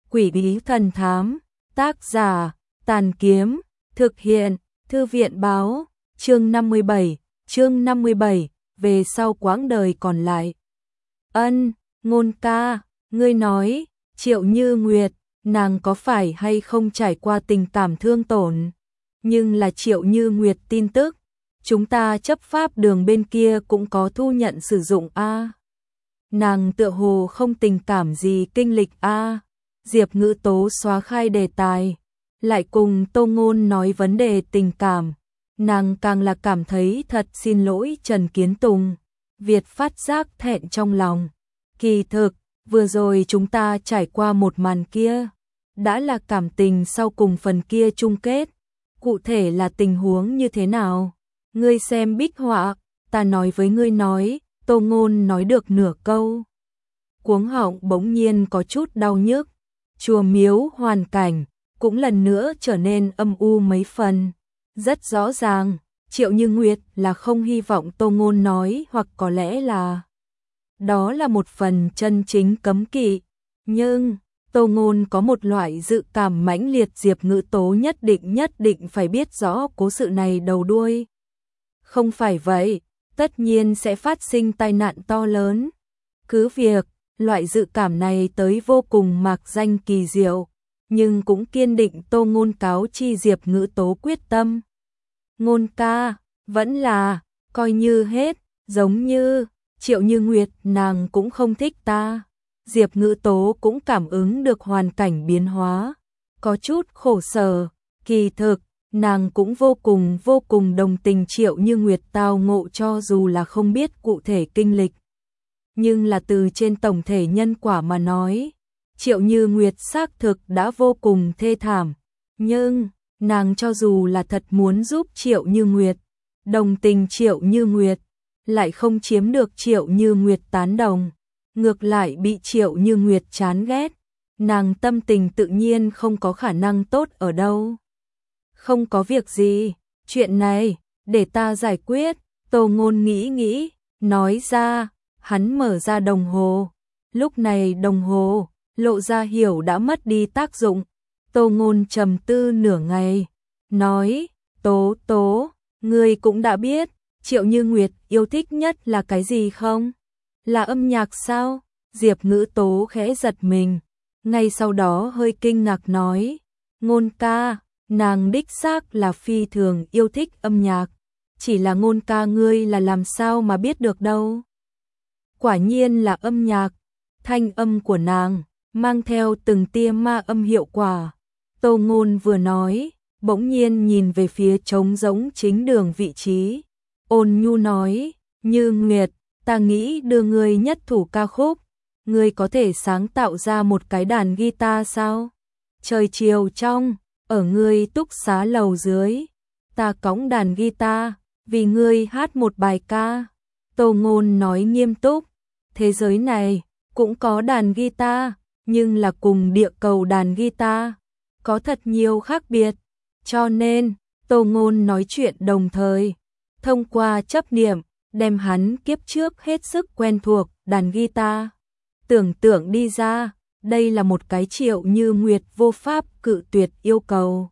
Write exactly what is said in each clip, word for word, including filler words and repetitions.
Quỷ bí thần thám, tác giả, Tàn Kiếm, thực hiện, Thư viện báo, chương năm mươi bảy, chương năm mươi bảy, về sau quãng đời còn lại. Ân, Ngôn ca, ngươi nói, Triệu Như Nguyệt, nàng có phải hay không trải qua tình cảm thương tổn? Nhưng là Triệu Như Nguyệt tin tức, chúng ta chấp pháp đường bên kia cũng có thu nhận sử dụng a. Nàng tựa hồ không tình cảm gì kinh lịch a. Diệp Ngữ Tố xóa khai đề tài, lại cùng Tô Ngôn nói vấn đề tình cảm, nàng càng là cảm thấy thật xin lỗi Trần Kiến Tùng. Việt phát giác thẹn trong lòng. Kỳ thực, vừa rồi chúng ta trải qua một màn kia, đã là cảm tình sau cùng phần kia chung kết. Cụ thể là tình huống như thế nào? Ngươi xem bích họa, ta nói với ngươi nói, Tô Ngôn nói được nửa câu. Cuống họng bỗng nhiên có chút đau nhức. Chùa miếu hoàn cảnh cũng lần nữa trở nên âm u mấy phần. Rất rõ ràng, Triệu Như Nguyệt là không hy vọng Tô Ngôn nói, hoặc có lẽ là đó là một phần chân chính cấm kỵ. Nhưng Tô Ngôn có một loại dự cảm mãnh liệt Diệp Ngữ Tố nhất định nhất định phải biết rõ cố sự này đầu đuôi. Không phải vậy, tất nhiên sẽ phát sinh tai nạn to lớn. Cứ việc loại dự cảm này tới vô cùng mạc danh kỳ diệu, nhưng cũng kiên định Tô Ngôn cáo chi Diệp Ngữ Tố quyết tâm. Ngôn ca, vẫn là, coi như hết, giống như, Triệu Như Nguyệt nàng cũng không thích ta. Diệp Ngữ Tố cũng cảm ứng được hoàn cảnh biến hóa, có chút khổ sở, kỳ thực, nàng cũng vô cùng vô cùng đồng tình Triệu Như Nguyệt tao ngộ cho dù là không biết cụ thể kinh lịch. Nhưng là từ trên tổng thể nhân quả mà nói, Triệu Như Nguyệt xác thực đã vô cùng thê thảm, nhưng nàng cho dù là thật muốn giúp Triệu Như Nguyệt, đồng tình Triệu Như Nguyệt, lại không chiếm được Triệu Như Nguyệt tán đồng, ngược lại bị Triệu Như Nguyệt chán ghét, nàng tâm tình tự nhiên không có khả năng tốt ở đâu. Không có việc gì, chuyện này, để ta giải quyết, Tô Ngôn nghĩ nghĩ, nói ra. Hắn mở ra đồng hồ, lúc này đồng hồ, lộ ra hiểu đã mất đi tác dụng. Tô Ngôn trầm tư nửa ngày, nói, Tố Tố, ngươi cũng đã biết, Triệu Như Nguyệt yêu thích nhất là cái gì không? Là âm nhạc sao? Diệp Ngữ Tố khẽ giật mình, ngay sau đó hơi kinh ngạc nói, Ngôn ca, nàng đích xác là phi thường yêu thích âm nhạc, chỉ là Ngôn ca ngươi là làm sao mà biết được đâu? Quả nhiên là âm nhạc, thanh âm của nàng, mang theo từng tia ma âm hiệu quả. Tô Ngôn vừa nói, bỗng nhiên nhìn về phía trống rỗng chính đường vị trí. Ôn nhu nói, Như Nguyệt, ta nghĩ đưa ngươi nhất thủ ca khúc. Ngươi có thể sáng tạo ra một cái đàn guitar sao? Trời chiều trong, ở ngươi túc xá lầu dưới, ta cõng đàn guitar, vì ngươi hát một bài ca. Tô Ngôn nói nghiêm túc, thế giới này cũng có đàn guitar, nhưng là cùng địa cầu đàn guitar có thật nhiều khác biệt, cho nên Tô Ngôn nói chuyện đồng thời, thông qua chấp niệm, đem hắn kiếp trước hết sức quen thuộc đàn guitar tưởng tượng đi ra, đây là một cái Triệu Như Nguyệt vô pháp cự tuyệt yêu cầu.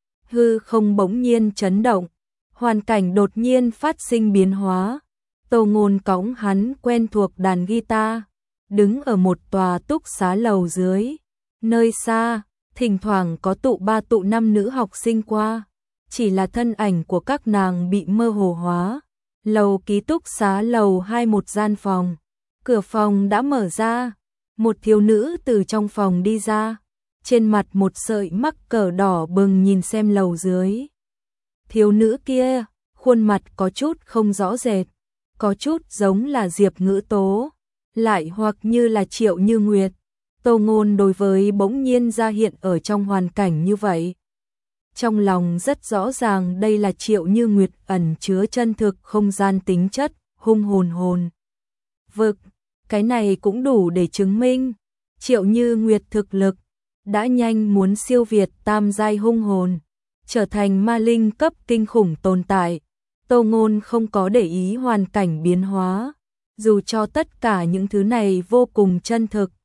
Hư không bỗng nhiên chấn động, hoàn cảnh đột nhiên phát sinh biến hóa. Tô Ngôn cõng hắn quen thuộc đàn guitar, đứng ở một tòa túc xá lầu dưới, nơi xa, thỉnh thoảng có tụ ba tụ năm nữ học sinh qua, chỉ là thân ảnh của các nàng bị mơ hồ hóa. Lầu ký túc xá lầu hai một gian phòng, cửa phòng đã mở ra, một thiếu nữ từ trong phòng đi ra, trên mặt một sợi mắc cờ đỏ bừng nhìn xem lầu dưới. Thiếu nữ kia, khuôn mặt có chút không rõ rệt, có chút giống là Diệp Ngữ Tố, lại hoặc như là Triệu Như Nguyệt. Tô Ngôn đối với bỗng nhiên ra hiện ở trong hoàn cảnh như vậy, trong lòng rất rõ ràng đây là Triệu Như Nguyệt ẩn chứa chân thực không gian tính chất, hung hồn hồn vực. Cái này cũng đủ để chứng minh Triệu Như Nguyệt thực lực đã nhanh muốn siêu việt tam giai hung hồn, trở thành ma linh cấp kinh khủng tồn tại. Tô Ngôn không có để ý hoàn cảnh biến hóa, dù cho tất cả những thứ này vô cùng chân thực,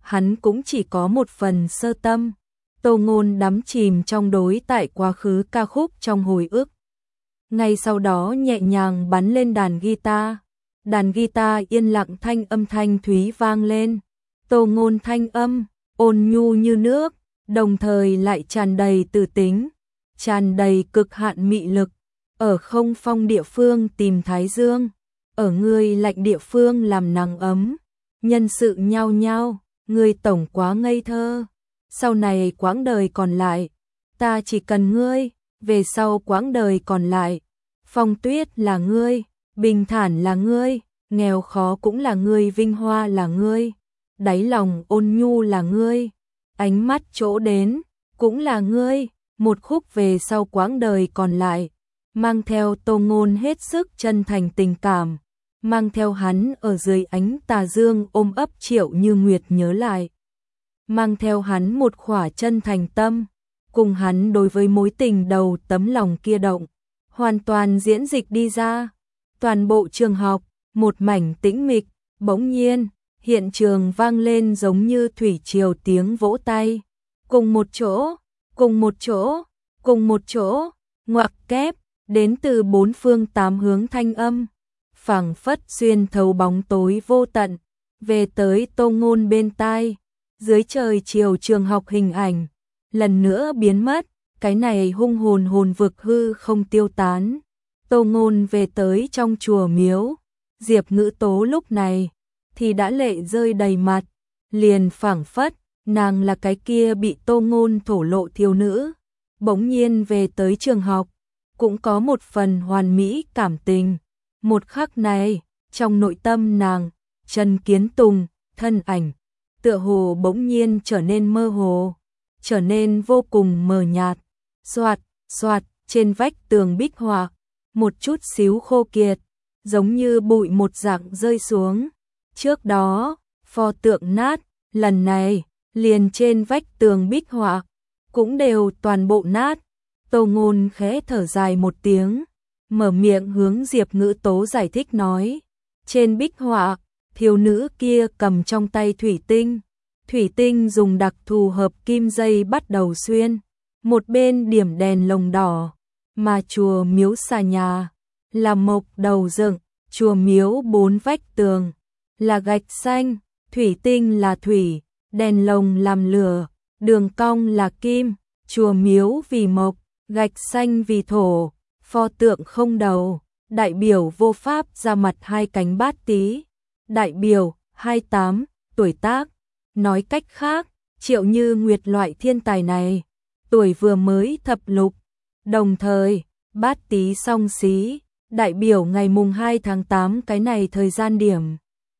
hắn cũng chỉ có một phần sơ tâm. Tô Ngôn đắm chìm trong đối tại quá khứ ca khúc trong hồi ức. Ngay sau đó nhẹ nhàng bắn lên đàn guitar. Đàn guitar yên lặng, thanh âm thanh thúy vang lên. Tô Ngôn thanh âm ôn nhu như nước, đồng thời lại tràn đầy từ tính, tràn đầy cực hạn mị lực. Ở không phong địa phương tìm thái dương, ở ngươi lạnh địa phương làm nắng ấm. Nhân sự nhao nhao, ngươi tổng quá ngây thơ. Sau này quãng đời còn lại, ta chỉ cần ngươi. Về sau quãng đời còn lại, phong tuyết là ngươi, bình thản là ngươi, nghèo khó cũng là ngươi, vinh hoa là ngươi, đáy lòng ôn nhu là ngươi, ánh mắt chỗ đến cũng là ngươi. Một khúc về sau quãng đời còn lại, mang theo Tô Ngôn hết sức chân thành tình cảm, mang theo hắn ở dưới ánh tà dương ôm ấp Triệu Như Nguyệt nhớ lại, mang theo hắn một khỏa chân thành tâm, cùng hắn đối với mối tình đầu tấm lòng kia động, hoàn toàn diễn dịch đi ra. Toàn bộ trường học, một mảnh tĩnh mịch, bỗng nhiên, hiện trường vang lên giống như thủy triều tiếng vỗ tay. Cùng một chỗ, cùng một chỗ, cùng một chỗ, ngoặc kép, đến từ bốn phương tám hướng thanh âm, phảng phất xuyên thấu bóng tối vô tận, về tới Tô Ngôn bên tai. Dưới trời chiều trường học hình ảnh lần nữa biến mất, cái này hung hồn hồn vực hư không tiêu tán. Tô Ngôn về tới trong chùa miếu, Diệp Ngữ Tố lúc này thì đã lệ rơi đầy mặt, liền phảng phất nàng là cái kia bị Tô Ngôn thổ lộ thiếu nữ, bỗng nhiên về tới trường học, cũng có một phần hoàn mỹ cảm tình. Một khắc này, trong nội tâm nàng, Trần Kiến Tùng thân ảnh tựa hồ bỗng nhiên trở nên mơ hồ, trở nên vô cùng mờ nhạt. Soạt, soạt, trên vách tường bích họa, một chút xíu khô kiệt, giống như bụi một dạng rơi xuống. Trước đó, pho tượng nát, lần này, liền trên vách tường bích họa, cũng đều toàn bộ nát. Tô Ngôn khẽ thở dài một tiếng, mở miệng hướng Diệp Ngữ Tố giải thích nói. Trên bích họa, thiếu nữ kia cầm trong tay thủy tinh. Thủy tinh dùng đặc thù hợp kim dây bắt đầu xuyên. Một bên điểm đèn lồng đỏ, mà chùa miếu xà nhà là mộc đầu dựng, chùa miếu bốn vách tường là gạch xanh, thủy tinh là thủy, đèn lồng làm lửa, đường cong là kim, chùa miếu vì mộc, gạch xanh vì thổ, pho tượng không đầu, đại biểu vô pháp ra mặt hai cánh bát tí, đại biểu hai mươi tám tuổi tác. Nói cách khác, Triệu Như Nguyệt loại thiên tài này, tuổi vừa mới thập lục, đồng thời, bát tí song xí, đại biểu ngày mùng hai tháng tám cái này thời gian điểm.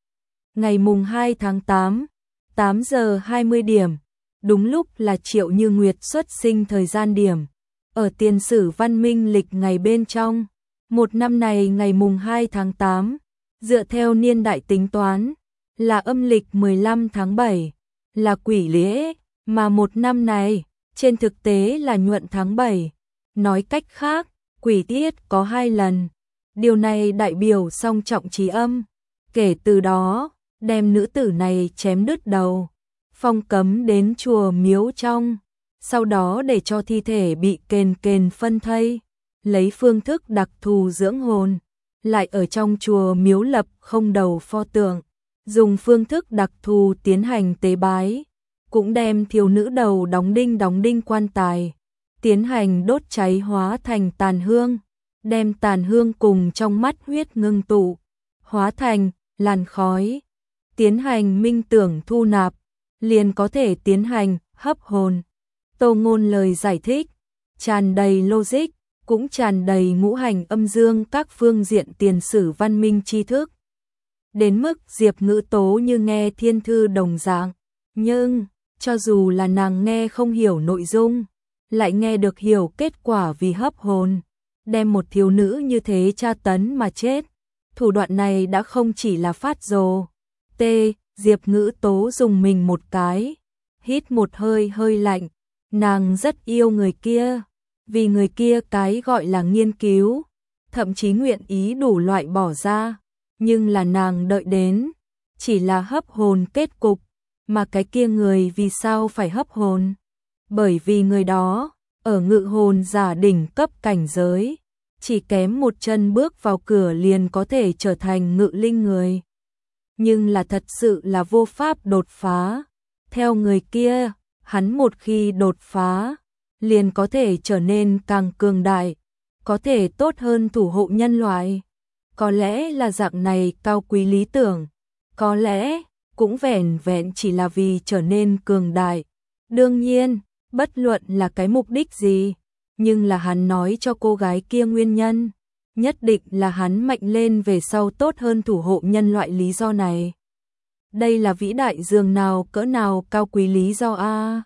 Ngày mùng hai tháng tám, tám giờ hai mươi điểm, đúng lúc là Triệu Như Nguyệt xuất sinh thời gian điểm. Ở tiền sử văn minh lịch ngày bên trong, một năm này ngày mùng hai tháng tám, dựa theo niên đại tính toán, là âm lịch mười lăm tháng bảy, là quỷ lễ, mà một năm này, trên thực tế là nhuận tháng bảy. Nói cách khác, quỷ tiết có hai lần. Điều này đại biểu song trọng trí âm. Kể từ đó, đem nữ tử này chém đứt đầu, phong cấm đến chùa miếu trong, sau đó để cho thi thể bị kền kền phân thây, lấy phương thức đặc thù dưỡng hồn, lại ở trong chùa miếu lập không đầu pho tượng, dùng phương thức đặc thù tiến hành tế bái, cũng đem thiếu nữ đầu đóng đinh đóng đinh quan tài, tiến hành đốt cháy hóa thành tàn hương, đem tàn hương cùng trong mắt huyết ngưng tụ, hóa thành làn khói, tiến hành minh tưởng thu nạp, liền có thể tiến hành hấp hồn. Tô Ngôn lời giải thích, tràn đầy logic, cũng tràn đầy ngũ hành âm dương các phương diện tiền sử văn minh tri thức. Đến mức Diệp Ngữ Tố như nghe thiên thư đồng dạng, nhưng, cho dù là nàng nghe không hiểu nội dung, lại nghe được hiểu kết quả vì hấp hồn, đem một thiếu nữ như thế tra tấn mà chết. Thủ đoạn này đã không chỉ là phát rồ. T. Diệp Ngữ Tố dùng mình một cái, hít một hơi hơi lạnh, nàng rất yêu người kia, vì người kia cái gọi là nghiên cứu, thậm chí nguyện ý đủ loại bỏ ra, nhưng là nàng đợi đến, chỉ là hấp hồn kết cục, mà cái kia người vì sao phải hấp hồn? Bởi vì người đó, ở ngự hồn giả đỉnh cấp cảnh giới, chỉ kém một chân bước vào cửa liền có thể trở thành ngự linh người. Nhưng là thật sự là vô pháp đột phá. Theo người kia, hắn một khi đột phá, liền có thể trở nên càng cường đại, có thể tốt hơn thủ hộ nhân loại. Có lẽ là dạng này cao quý lý tưởng, có lẽ cũng vẻn vẹn chỉ là vì trở nên cường đại. Đương nhiên, bất luận là cái mục đích gì, nhưng là hắn nói cho cô gái kia nguyên nhân, nhất định là hắn mạnh lên về sau tốt hơn thủ hộ nhân loại lý do này. Đây là vĩ đại dường nào cỡ nào cao quý lý do a.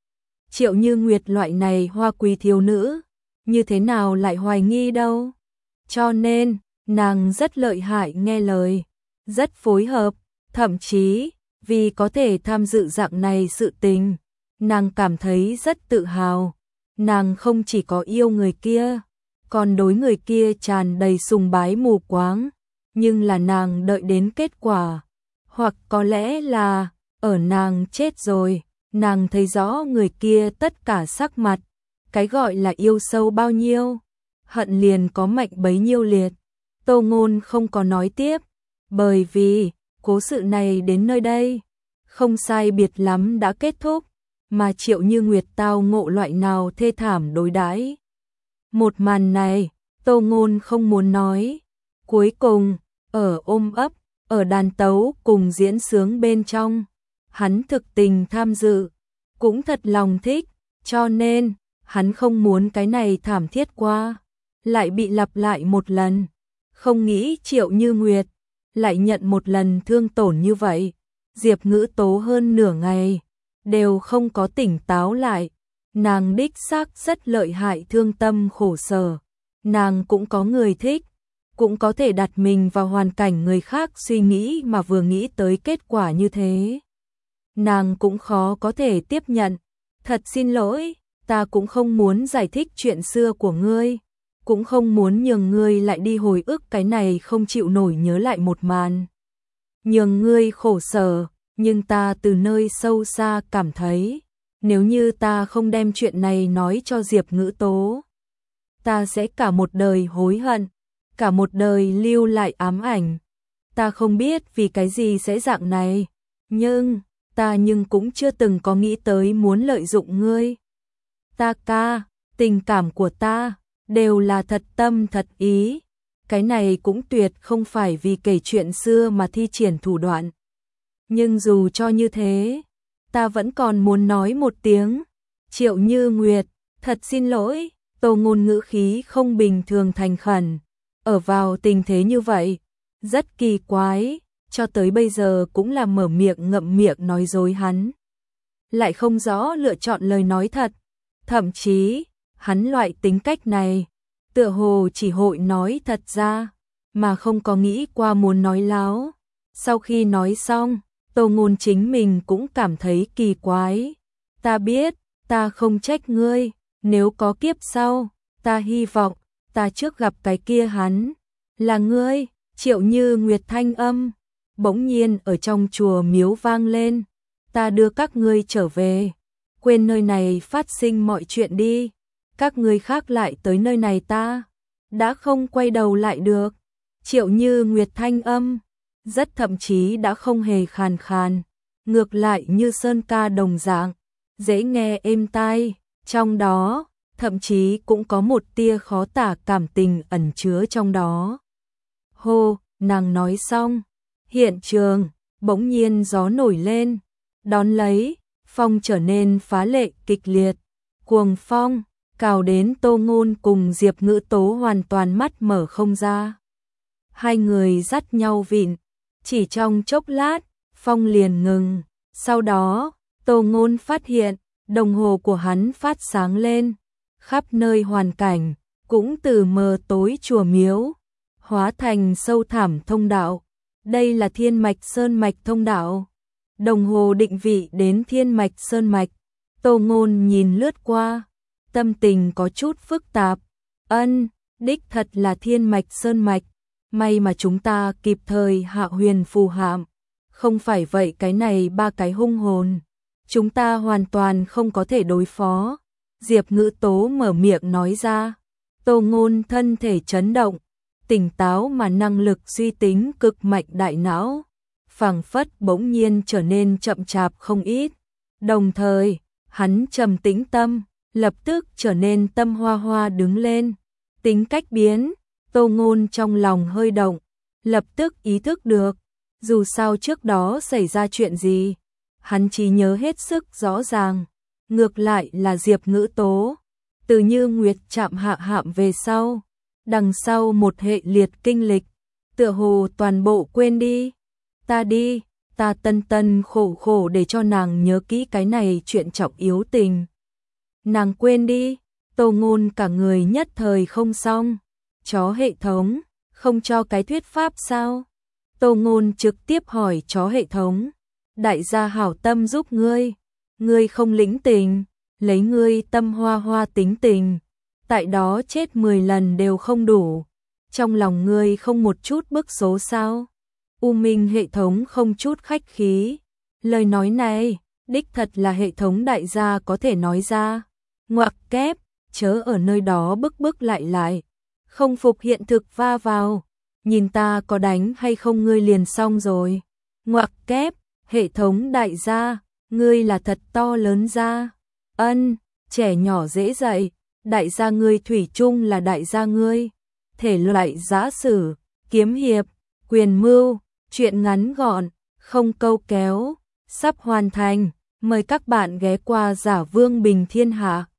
Triệu Như Nguyệt loại này hoa quý thiếu nữ, như thế nào lại hoài nghi đâu. Cho nên, nàng rất lợi hại nghe lời, rất phối hợp, thậm chí, vì có thể tham dự dạng này sự tình, nàng cảm thấy rất tự hào. Nàng không chỉ có yêu người kia, còn đối người kia tràn đầy sùng bái mù quáng, nhưng là nàng đợi đến kết quả. Hoặc có lẽ là, ở nàng chết rồi, nàng thấy rõ người kia tất cả sắc mặt, cái gọi là yêu sâu bao nhiêu, hận liền có mạnh bấy nhiêu liệt. Tô Ngôn không có nói tiếp, bởi vì, cố sự này đến nơi đây, không sai biệt lắm đã kết thúc, mà Triệu Như Nguyệt tao ngộ loại nào thê thảm đối đãi. Một màn này, Tô Ngôn không muốn nói. Cuối cùng, ở ôm ấp, ở đàn tấu cùng diễn sướng bên trong, hắn thực tình tham dự, cũng thật lòng thích, cho nên, hắn không muốn cái này thảm thiết qua, lại bị lặp lại một lần. Không nghĩ Triệu Như Nguyệt lại nhận một lần thương tổn như vậy. Diệp Ngữ Tố hơn nửa ngày đều không có tỉnh táo lại. Nàng đích xác rất lợi hại, thương tâm khổ sở. Nàng cũng có người thích, cũng có thể đặt mình vào hoàn cảnh người khác suy nghĩ mà vừa nghĩ tới kết quả như thế. Nàng cũng khó có thể tiếp nhận. Thật xin lỗi, ta cũng không muốn giải thích chuyện xưa của ngươi, cũng không muốn nhường ngươi lại đi hồi ức cái này không chịu nổi nhớ lại một màn. Nhường ngươi khổ sở, nhưng ta từ nơi sâu xa cảm thấy, nếu như ta không đem chuyện này nói cho Diệp Ngữ Tố, ta sẽ cả một đời hối hận, cả một đời lưu lại ám ảnh. Ta không biết vì cái gì sẽ dạng này, nhưng, ta nhưng cũng chưa từng có nghĩ tới muốn lợi dụng ngươi. Ta ca, tình cảm của ta, đều là thật tâm thật ý. Cái này cũng tuyệt không phải vì kể chuyện xưa mà thi triển thủ đoạn. Nhưng dù cho như thế, ta vẫn còn muốn nói một tiếng. Triệu Như Nguyệt, thật xin lỗi. Tô Ngôn ngữ khí không bình thường thành khẩn. Ở vào tình thế như vậy, rất kỳ quái, cho tới bây giờ cũng là mở miệng ngậm miệng nói dối hắn. Lại không rõ lựa chọn lời nói thật. Thậm chí, hắn loại tính cách này, tựa hồ chỉ hội nói thật ra, mà không có nghĩ qua muốn nói láo. Sau khi nói xong, Tô Ngôn chính mình cũng cảm thấy kỳ quái. Ta biết, ta không trách ngươi, nếu có kiếp sau, ta hy vọng, ta trước gặp cái kia hắn, là ngươi. Triệu Như Nguyệt thanh âm, bỗng nhiên ở trong chùa miếu vang lên. Ta đưa các ngươi trở về, quên nơi này phát sinh mọi chuyện đi. Các ngươi khác lại tới nơi này ta đã không quay đầu lại được. Triệu Như Nguyệt thanh âm rất thậm chí đã không hề khàn khàn, ngược lại như sơn ca đồng dạng, dễ nghe êm tai, trong đó thậm chí cũng có một tia khó tả cảm tình ẩn chứa trong đó. Hô, nàng nói xong, hiện trường bỗng nhiên gió nổi lên, đón lấy, phong trở nên phá lệ kịch liệt, cuồng phong cào đến Tô Ngôn cùng Diệp Ngữ Tố hoàn toàn mắt mở không ra. Hai người dắt nhau vịn, chỉ trong chốc lát, phong liền ngừng. Sau đó, Tô Ngôn phát hiện, đồng hồ của hắn phát sáng lên, khắp nơi hoàn cảnh, cũng từ mờ tối chùa miếu, hóa thành sâu thẳm thông đạo. Đây là Thiên Mạch Sơn Mạch thông đạo. Đồng hồ định vị đến Thiên Mạch Sơn Mạch. Tô Ngôn nhìn lướt qua, tâm tình có chút phức tạp. Ân, đích thật là Thiên Mạch Sơn Mạch. May mà chúng ta kịp thời hạ huyền phù hạm, Không phải vậy cái này ba cái hung hồn, chúng ta hoàn toàn không có thể đối phó. Diệp Ngữ Tố mở miệng nói ra. Tô Ngôn thân thể chấn động, tỉnh táo mà năng lực suy tính cực mạnh đại não, phảng phất bỗng nhiên trở nên chậm chạp không ít. Đồng thời, hắn trầm tĩnh tâm, lập tức trở nên tâm hoa hoa đứng lên. Tính cách biến, Tô Ngôn trong lòng hơi động, lập tức ý thức được, dù sao trước đó xảy ra chuyện gì, hắn chỉ nhớ hết sức rõ ràng. Ngược lại là Diệp Ngữ Tố, từ Như Nguyệt chạm hạ hạm về sau, đằng sau một hệ liệt kinh lịch, tựa hồ toàn bộ quên đi. Ta đi, ta tân tân khổ khổ để cho nàng nhớ kỹ cái này chuyện trọng yếu tình. Nàng quên đi, Tô Ngôn cả người nhất thời không xong. Chó hệ thống, không cho cái thuyết pháp sao? Tô Ngôn trực tiếp hỏi chó hệ thống. Đại gia hảo tâm giúp ngươi, ngươi không lĩnh tình, lấy ngươi tâm hoa hoa tính tình, tại đó chết mười lần đều không đủ. Trong lòng ngươi không một chút bức số sao? U Minh hệ thống không chút khách khí. Lời nói này, đích thật là hệ thống đại gia có thể nói ra. Ngoặc kép, chớ ở nơi đó bức bức lại lại. Không phục hiện thực va vào. Nhìn ta có đánh hay không ngươi liền xong rồi. Ngoặc kép, hệ thống đại gia, ngươi là thật to lớn gia. Ân, trẻ nhỏ dễ dạy, đại gia ngươi thủy chung là đại gia ngươi. Thể loại giã sử, kiếm hiệp, quyền mưu, chuyện ngắn gọn, không câu kéo, sắp hoàn thành. Mời các bạn ghé qua Giả Vương Bình Thiên Hạ.